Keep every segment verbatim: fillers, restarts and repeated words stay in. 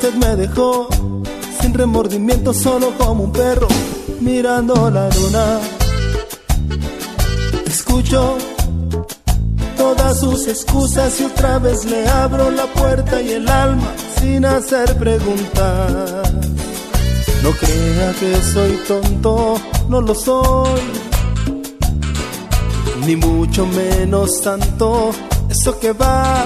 usted me dejó sin remordimiento, solo como un perro mirando la luna. Escucho todas sus excusas y otra vez le abro la puerta y el alma sin hacer preguntas. No crea que soy tonto, no lo soy, ni mucho menos tanto. Eso que va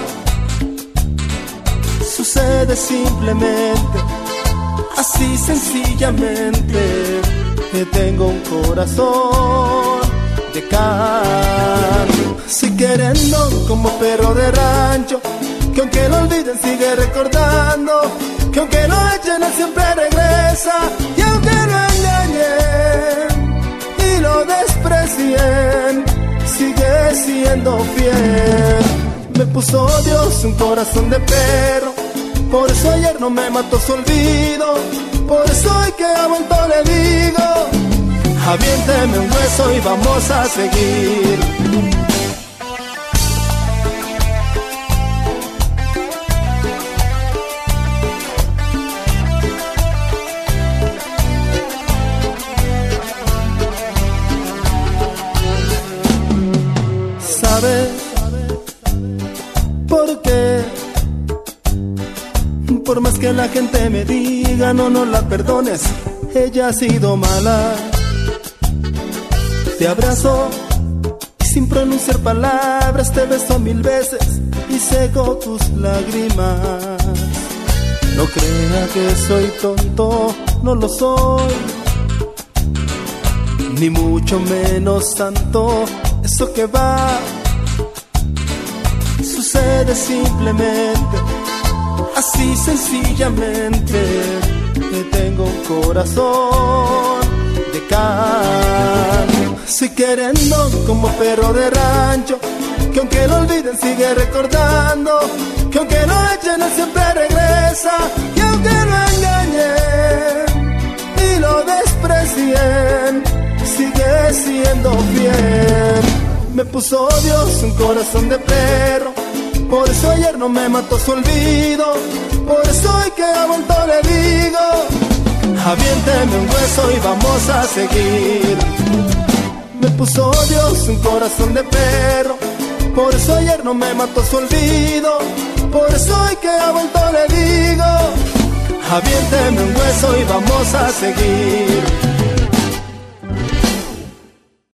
sucede simplemente, así sencillamente, que tengo un corazón de carne. Si queriendo como perro de rancho, que aunque lo olviden sigue recordando, que aunque lo echen él siempre regresa, y aunque lo engañen y lo desprecien, sigue siendo fiel. Me puso Dios un corazón de perro, por eso ayer no me mató su olvido, por eso hoy que ha vuelto le digo, aviénteme un hueso y vamos a seguir. ¿Sabe por qué? Por más que la gente me diga no, no la perdones, ella ha sido mala. Te abrazo y sin pronunciar palabras te beso mil veces y seco tus lágrimas. No crea que soy tonto, no lo soy, ni mucho menos tanto. Eso que va sucede simplemente, así sencillamente, que tengo un corazón de carne. Si queriendo como perro de rancho, que aunque lo olviden sigue recordando, que aunque lo echen él siempre regresa, y aunque lo engañen y lo desprecien, sigue siendo fiel. Me puso Dios un corazón de perro, por eso ayer no me mató su olvido, por eso hoy que ha vuelto le digo, aviénteme un hueso y vamos a seguir. Me puso Dios un corazón de perro, por eso ayer no me mató su olvido, por eso hoy que ha vuelto le digo, aviénteme un hueso y vamos a seguir.